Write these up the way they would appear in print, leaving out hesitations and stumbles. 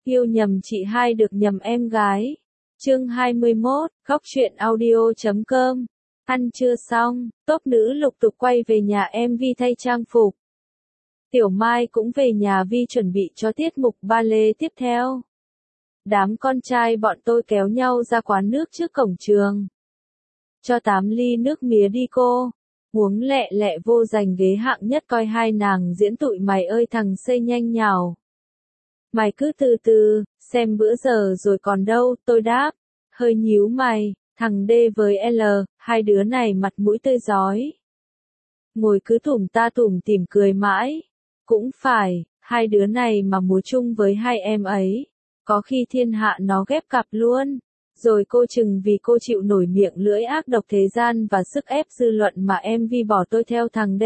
Yêu nhầm chị hai được nhầm em gái. Chương 21, Góc truyện audio.com. Ăn trưa xong, top nữ lục tục quay về nhà em Vi thay trang phục. Tiểu Mai cũng về nhà Vi chuẩn bị cho tiết mục ballet tiếp theo. Đám con trai bọn tôi kéo nhau ra quán nước trước cổng trường. Cho 8 ly nước mía đi cô. Uống lẹ lẹ vô giành ghế hạng nhất coi hai nàng diễn tụi mày ơi thằng xây nhanh nhào. Mày cứ từ từ, xem bữa giờ rồi còn đâu, tôi đáp. Hơi nhíu mày, thằng D với L, hai đứa này mặt mũi tươi rói. Ngồi cứ tủm ta tủm tỉm cười mãi. Cũng phải, hai đứa này mà múa chung với hai em ấy. Có khi thiên hạ nó ghép cặp luôn. Rồi cô chừng vì cô chịu nổi miệng lưỡi ác độc thế gian và sức ép dư luận mà em Vi bỏ tôi theo thằng D.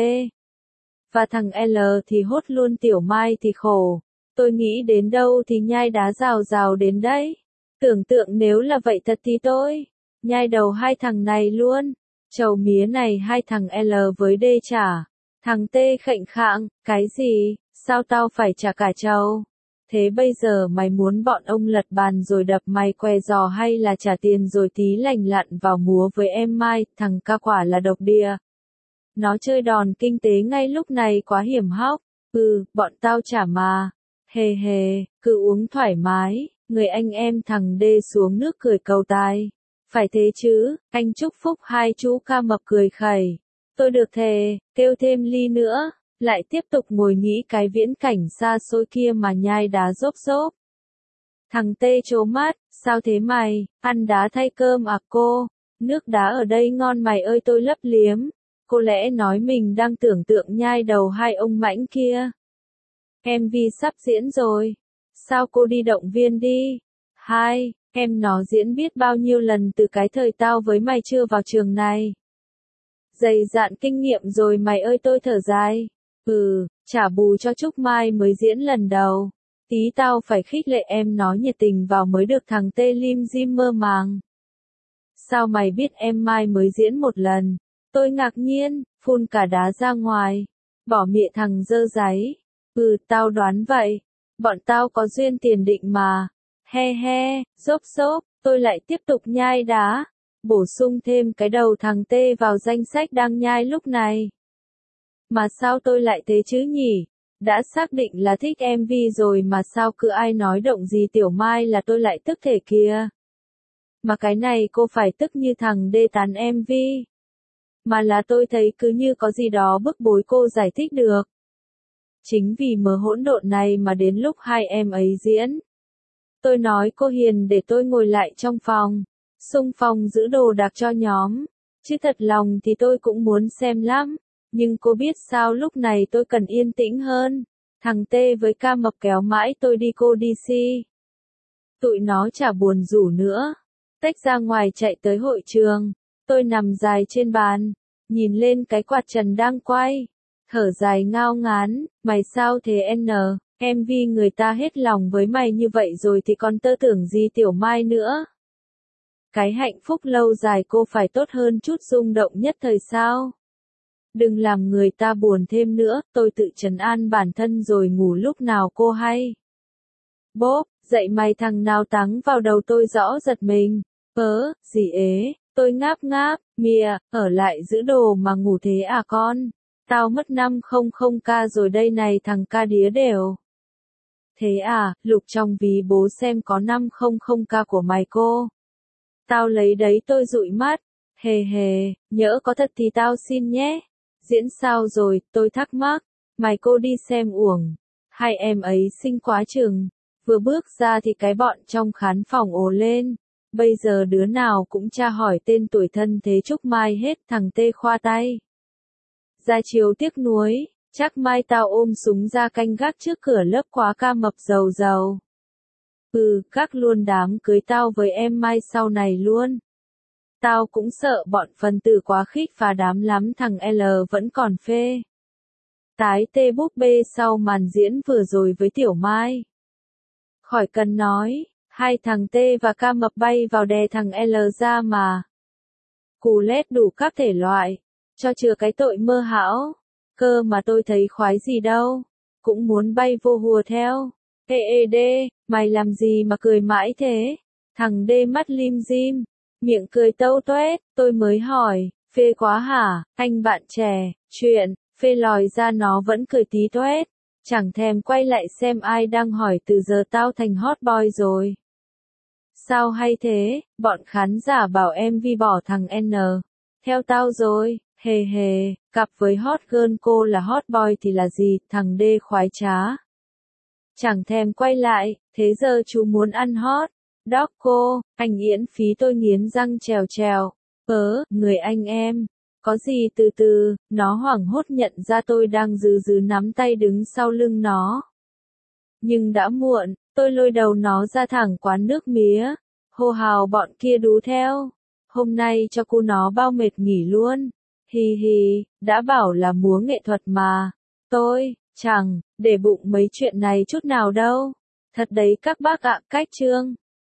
Và thằng L thì hốt luôn Tiểu Mai thì khổ. Tôi nghĩ đến đâu thì nhai đá rào rào đến đấy. Tưởng tượng nếu là vậy thật thì tôi nhai đầu hai thằng này luôn. Chầu mía này hai thằng L với D trả. Thằng T khệnh khạng, cái gì, sao tao phải trả cả chầu? Thế bây giờ mày muốn bọn ông lật bàn rồi đập mày què giò hay là trả tiền rồi tí lành lặn vào múa với em Mai, thằng ca quả là độc địa. Nó chơi đòn kinh tế ngay lúc này quá hiểm hóc. Bọn tao trả mà. Hề hề, cứ uống thoải mái, người anh em thằng D xuống nước cười cầu tài. Phải thế chứ, anh chúc phúc hai chú ca mập cười khẩy. Tôi được thề, kêu thêm ly nữa, lại tiếp tục ngồi nghĩ cái viễn cảnh xa xôi kia mà nhai đá rốp rốp. Thằng T trố mắt, sao thế mày, ăn đá thay cơm à cô, nước đá ở đây ngon mày ơi tôi lấp liếm. Cô lẽ nói mình đang tưởng tượng nhai đầu hai ông mãnh kia. Em Vi sắp diễn rồi. Sao cô đi động viên đi? Hai, em nó diễn biết bao nhiêu lần từ cái thời tao với mày chưa vào trường này. Dày dạn kinh nghiệm rồi mày ơi tôi thở dài. Trả bù cho Trúc Mai mới diễn lần đầu. Tí tao phải khích lệ em nó nhiệt tình vào mới được thằng Tê lim dim mơ màng. Sao mày biết em Mai mới diễn một lần? Tôi ngạc nhiên, phun cả đá ra ngoài. Bỏ mịa thằng dơ dáy. Tao đoán vậy. Bọn tao có duyên tiền định mà. He he, xốp xốp, tôi lại tiếp tục nhai đá. Bổ sung thêm cái đầu thằng T vào danh sách đang nhai lúc này. Mà sao tôi lại thế chứ nhỉ? Đã xác định là thích em Vi rồi mà sao cứ ai nói động gì Tiểu Mai là tôi lại tức thể kìa. Mà cái này cô phải tức như thằng D tán em Vi. Mà là tôi thấy cứ như có gì đó bức bối cô giải thích được. Chính vì mớ hỗn độn này mà đến lúc hai em ấy diễn. Tôi nói cô Hiền để tôi ngồi lại trong phòng. Xung phong giữ đồ đạc cho nhóm. Chứ thật lòng thì tôi cũng muốn xem lắm. Nhưng cô biết sao lúc này tôi cần yên tĩnh hơn. Thằng T với ca mập kéo mãi tôi đi cô DC. Tụi nó chả buồn rủ nữa. Tách ra ngoài chạy tới hội trường. Tôi nằm dài trên bàn. Nhìn lên cái quạt trần đang quay. Thở dài ngao ngán. Mày sao thế N? Em Vi người ta hết lòng với mày như vậy rồi thì còn tơ tưởng gì Tiểu Mai nữa. Cái hạnh phúc lâu dài cô phải tốt hơn chút rung động nhất thời sao. Đừng làm người ta buồn thêm nữa, tôi tự trấn an bản thân rồi ngủ lúc nào cô hay. Bốp, dậy mày thằng nào táng vào đầu tôi rõ giật mình. Gì ế, tôi ngáp ngáp, mìa, ở lại giữ đồ mà ngủ thế à con. Tao mất 500k rồi đây này thằng ca đía đều. Thế à, lục trong ví bố xem có 500k của mày cô. Tao lấy đấy tôi dụi mắt. Hề hề, nhỡ có thật thì tao xin nhé. Diễn sao rồi, tôi thắc mắc. Mày cô đi xem uổng. Hai em ấy xinh quá chừng. Vừa bước ra thì cái bọn trong khán phòng ồ lên. Bây giờ đứa nào cũng tra hỏi tên tuổi thân thế Trúc Mai hết thằng T khoa tay. Ra chiều tiếc nuối, chắc mai tao ôm súng ra canh gác trước cửa lớp quá ca mập giàu giàu. Gác luôn đám cưới tao với em Mai sau này luôn. Tao cũng sợ bọn phần tử quá khích phá đám lắm thằng L vẫn còn phê. Tái tê búp bê sau màn diễn vừa rồi với Tiểu Mai. Khỏi cần nói, hai thằng T và ca mập bay vào đè thằng L ra mà. Cú lét đủ các thể loại, cho chừa cái tội mơ hão. Cơ mà tôi thấy khoái gì đâu, cũng muốn bay vô hùa theo. Ê, mày làm gì mà cười mãi thế? Thằng D mắt lim dim, miệng cười tâu toét, tôi mới hỏi, phê quá hả, anh bạn trẻ, chuyện, phê lòi ra nó vẫn cười tí toét, chẳng thèm quay lại xem ai đang hỏi từ giờ tao thành hot boy rồi. Sao hay thế, bọn khán giả bảo MV bỏ thằng N. Theo tao rồi, hề hề, cặp với hot girl cô là hot boy thì là gì, thằng D khoái trá. Chẳng thèm quay lại, thế giờ chú muốn ăn hot dog cô, anh yễn phí tôi nghiến răng trèo trèo. Người anh em, có gì từ từ, nó hoảng hốt nhận ra tôi đang dứ nắm tay đứng sau lưng nó. Nhưng đã muộn, tôi lôi đầu nó ra thẳng quán nước mía, hô hào bọn kia đú theo. Hôm nay cho cô nó bao mệt nghỉ luôn. Hi hi, đã bảo là múa nghệ thuật mà. Tôi, chẳng, để bụng mấy chuyện này chút nào đâu. Thật đấy các bác ạ, cách chương.